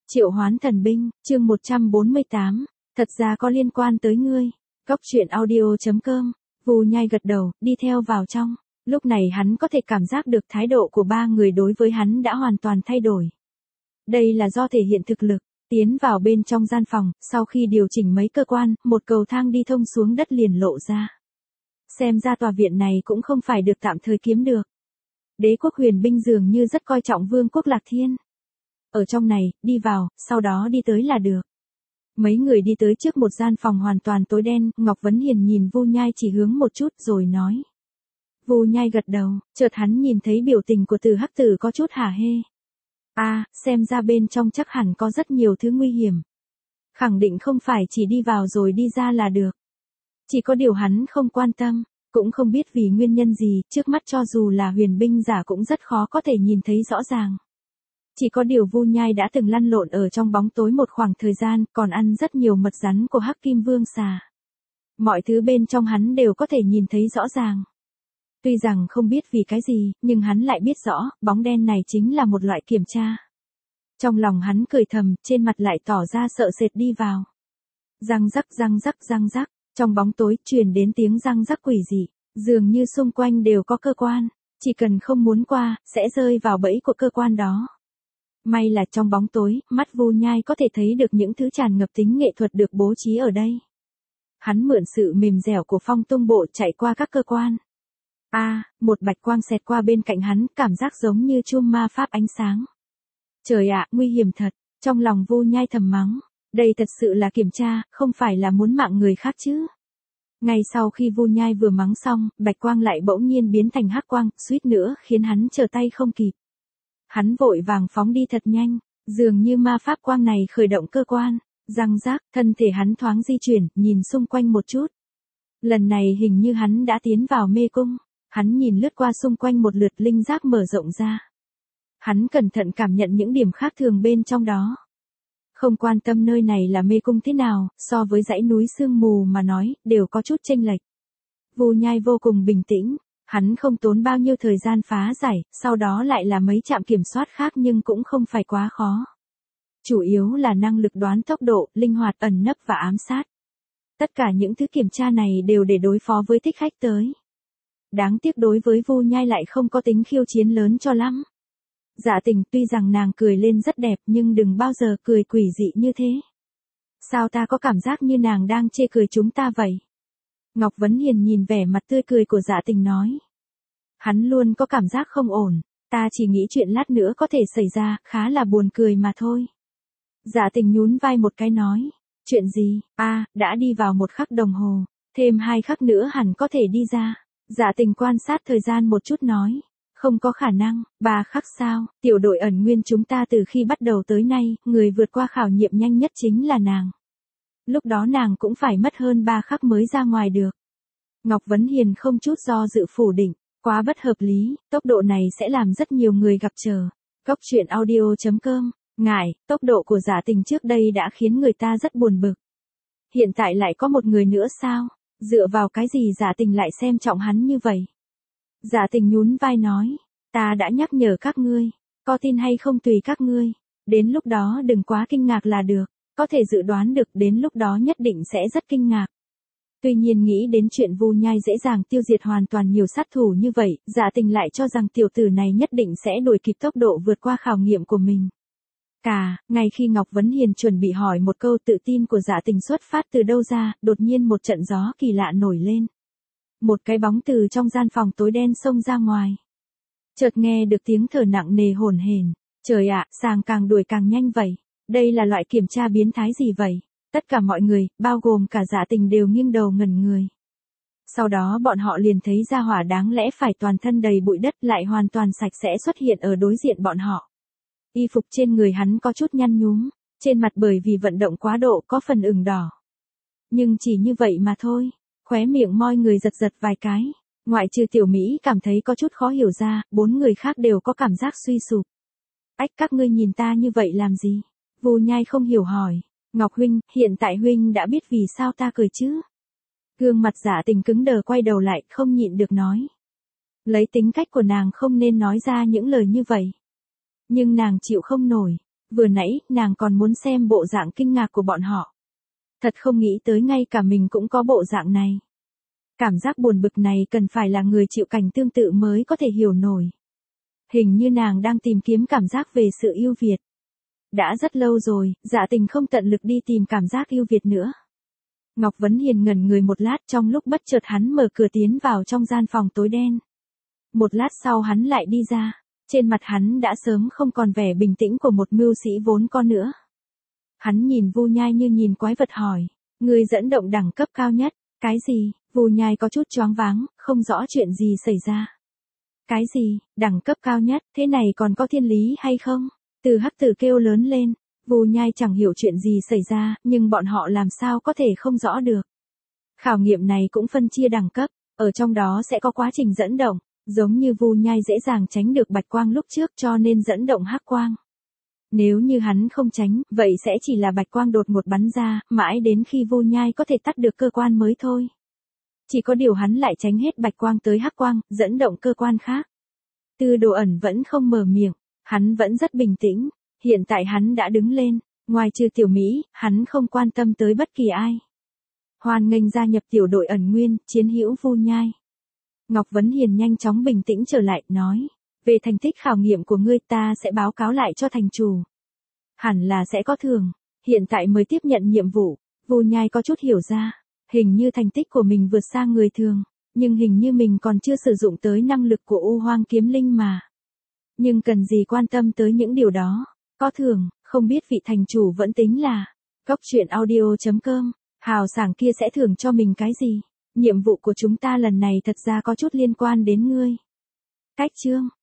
Triệu hoán thần binh, chương 148, thật ra có liên quan tới ngươi. Góc truyện audio.com, Vu Nhai gật đầu, đi theo vào trong. Lúc này hắn có thể cảm giác được thái độ của ba người đối với hắn đã hoàn toàn thay đổi. Đây là do thể hiện thực lực. Tiến vào bên trong gian phòng, sau khi điều chỉnh mấy cơ quan, một cầu thang đi thông xuống đất liền lộ ra. Xem ra tòa viện này cũng không phải được tạm thời kiếm được. Đế quốc huyền binh dường như rất coi trọng vương quốc Lạc Thiên. Ở trong này, đi vào, sau đó đi tới là được. Mấy người đi tới trước một gian phòng hoàn toàn tối đen, Ngọc Vấn Hiền nhìn Vu Nhai chỉ hướng một chút rồi nói. Vu Nhai gật đầu, chợt hắn nhìn thấy biểu tình của Từ Hắc Tử có chút hả hê. Xem ra bên trong chắc hẳn có rất nhiều thứ nguy hiểm. Khẳng định không phải chỉ đi vào rồi đi ra là được. Chỉ có điều hắn không quan tâm, cũng không biết vì nguyên nhân gì, trước mắt cho dù là huyền binh giả cũng rất khó có thể nhìn thấy rõ ràng. Chỉ có điều Vu Nhai đã từng lăn lộn ở trong bóng tối một khoảng thời gian, còn ăn rất nhiều mật rắn của Hắc Kim Vương xà. Mọi thứ bên trong hắn đều có thể nhìn thấy rõ ràng. Tuy rằng không biết vì cái gì, nhưng hắn lại biết rõ, bóng đen này chính là một loại kiểm tra. Trong lòng hắn cười thầm, trên mặt lại tỏ ra sợ sệt đi vào. Răng rắc răng rắc răng rắc, trong bóng tối truyền đến tiếng răng rắc quỷ dị, dường như xung quanh đều có cơ quan, chỉ cần không muốn qua, sẽ rơi vào bẫy của cơ quan đó. May là trong bóng tối, mắt Vu Nhai có thể thấy được những thứ tràn ngập tính nghệ thuật được bố trí ở đây. Hắn mượn sự mềm dẻo của phong tung bộ chạy qua các cơ quan. Một bạch quang xẹt qua bên cạnh hắn, cảm giác giống như chum ma pháp ánh sáng. Trời ạ, nguy hiểm thật, trong lòng Vu Nhai thầm mắng, đây thật sự là kiểm tra, không phải là muốn mạng người khác chứ. Ngay sau khi Vu Nhai vừa mắng xong, bạch quang lại bỗng nhiên biến thành hắc quang, suýt nữa khiến hắn trở tay không kịp. Hắn vội vàng phóng đi thật nhanh, dường như ma pháp quang này khởi động cơ quan, răng rác, thân thể hắn thoáng di chuyển, nhìn xung quanh một chút. Lần này hình như hắn đã tiến vào mê cung, hắn nhìn lướt qua xung quanh một lượt, linh giác mở rộng ra. Hắn cẩn thận cảm nhận những điểm khác thường bên trong đó. Không quan tâm nơi này là mê cung thế nào, so với dãy núi sương mù mà nói, đều có chút chênh lệch. Vu Nhai vô cùng bình tĩnh. Hắn không tốn bao nhiêu thời gian phá giải, sau đó lại là mấy trạm kiểm soát khác nhưng cũng không phải quá khó. Chủ yếu là năng lực đoán tốc độ, linh hoạt ẩn nấp và ám sát. Tất cả những thứ kiểm tra này đều để đối phó với thích khách tới. Đáng tiếc đối với Vu Nhai lại không có tính khiêu chiến lớn cho lắm. Dạ Tình, tuy rằng nàng cười lên rất đẹp nhưng đừng bao giờ cười quỷ dị như thế. Sao ta có cảm giác như nàng đang chê cười chúng ta vậy? Ngọc Vấn Hiền nhìn vẻ mặt tươi cười của Dạ Tình nói. Hắn luôn có cảm giác không ổn, ta chỉ nghĩ chuyện lát nữa có thể xảy ra, khá là buồn cười mà thôi. Dạ Tình nhún vai một cái nói. Chuyện gì? Đã đi vào 1 khắc đồng hồ, thêm 2 khắc nữa hẳn có thể đi ra. Dạ Tình quan sát thời gian một chút nói. Không có khả năng, 3 khắc sao? Tiểu đội ẩn nguyên chúng ta từ khi bắt đầu tới nay, người vượt qua khảo nghiệm nhanh nhất chính là nàng. Lúc đó nàng cũng phải mất hơn 3 khắc mới ra ngoài được. Ngọc Vấn Hiền không chút do dự phủ định, quá bất hợp lý, tốc độ này sẽ làm rất nhiều người gặp trở. Góc truyện audio.com, ngại, tốc độ của Dạ Tình trước đây đã khiến người ta rất buồn bực. Hiện tại lại có một người nữa sao? Dựa vào cái gì Dạ Tình lại xem trọng hắn như vậy? Dạ Tình nhún vai nói, ta đã nhắc nhở các ngươi, có tin hay không tùy các ngươi, đến lúc đó đừng quá kinh ngạc là được, có thể dự đoán được đến lúc đó nhất định sẽ rất kinh ngạc. Tuy nhiên nghĩ đến chuyện Vu Nhai dễ dàng tiêu diệt hoàn toàn nhiều sát thủ như vậy, Dạ Tình lại cho rằng tiểu tử này nhất định sẽ đuổi kịp tốc độ vượt qua khảo nghiệm của mình. Ngay khi Ngọc Vấn Hiền chuẩn bị hỏi một câu, tự tin của Dạ Tình xuất phát từ đâu ra, đột nhiên một trận gió kỳ lạ nổi lên. Một cái bóng từ trong gian phòng tối đen xông ra ngoài. Chợt nghe được tiếng thở nặng nề hổn hển. Trời ạ, sàng càng đuổi càng nhanh vậy. Đây là loại kiểm tra biến thái gì vậy? Tất cả mọi người, bao gồm cả Dạ Tình đều nghiêng đầu ngẩn người. Sau đó bọn họ liền thấy gia hỏa đáng lẽ phải toàn thân đầy bụi đất lại hoàn toàn sạch sẽ xuất hiện ở đối diện bọn họ. Y phục trên người hắn có chút nhăn nhúm, trên mặt bởi vì vận động quá độ có phần ửng đỏ. Nhưng chỉ như vậy mà thôi. Khóe miệng moi người giật giật vài cái, ngoại trừ Tiểu Mỹ cảm thấy có chút khó hiểu ra, 4 người khác đều có cảm giác suy sụp. Các ngươi nhìn ta như vậy làm gì? Vu Nhai không hiểu hỏi. Ngọc huynh, hiện tại huynh đã biết vì sao ta cười chứ? Gương mặt Dạ Tình cứng đờ quay đầu lại, không nhịn được nói. Lấy tính cách của nàng không nên nói ra những lời như vậy. Nhưng nàng chịu không nổi. Vừa nãy, nàng còn muốn xem bộ dạng kinh ngạc của bọn họ. Thật không nghĩ tới ngay cả mình cũng có bộ dạng này. Cảm giác buồn bực này cần phải là người chịu cảnh tương tự mới có thể hiểu nổi. Hình như nàng đang tìm kiếm cảm giác về sự ưu việt. Đã rất lâu rồi, Dạ Tình không tận lực đi tìm cảm giác ưu việt nữa. Ngọc Vấn Hiền ngẩn người một lát, trong lúc bất chợt hắn mở cửa tiến vào trong gian phòng tối đen. Một lát sau hắn lại đi ra, trên mặt hắn đã sớm không còn vẻ bình tĩnh của một mưu sĩ vốn có nữa. Hắn nhìn Vu Nhai như nhìn quái vật hỏi, người dẫn động đẳng cấp cao nhất, cái gì? Vu Nhai có chút choáng váng, không rõ chuyện gì xảy ra. Cái gì, đẳng cấp cao nhất, thế này còn có thiên lý hay không? Từ Hắc Tử kêu lớn lên, Vu Nhai chẳng hiểu chuyện gì xảy ra, nhưng bọn họ làm sao có thể không rõ được. Khảo nghiệm này cũng phân chia đẳng cấp, ở trong đó sẽ có quá trình dẫn động, giống như Vu Nhai dễ dàng tránh được bạch quang lúc trước cho nên dẫn động hắc quang. Nếu như hắn không tránh, vậy sẽ chỉ là bạch quang đột ngột bắn ra, mãi đến khi Vu Nhai có thể tắt được cơ quan mới thôi. Chỉ có điều hắn lại tránh hết bạch quang tới hắc quang, dẫn động cơ quan khác. Tư Đồ ẩn vẫn không mở miệng, hắn vẫn rất bình tĩnh, hiện tại hắn đã đứng lên, ngoài trừ Tiểu Mỹ, hắn không quan tâm tới bất kỳ ai. Hoan nghênh gia nhập tiểu đội ẩn nguyên, chiến hữu Vu Nhai. Ngọc Vấn Hiền nhanh chóng bình tĩnh trở lại, nói, về thành tích khảo nghiệm của ngươi ta sẽ báo cáo lại cho thành chủ. Hẳn là sẽ có thưởng, hiện tại mới tiếp nhận nhiệm vụ, Vu Nhai có chút hiểu ra, hình như thành tích của mình vượt xa người thường, nhưng hình như mình còn chưa sử dụng tới năng lực của U Hoang Kiếm Linh mà. Nhưng cần gì quan tâm tới những điều đó, có thưởng, không biết vị thành chủ vẫn tính là, coctruyện.audio.com, hào sảng kia sẽ thưởng cho mình cái gì? Nhiệm vụ của chúng ta lần này thật ra có chút liên quan đến ngươi. Cách chương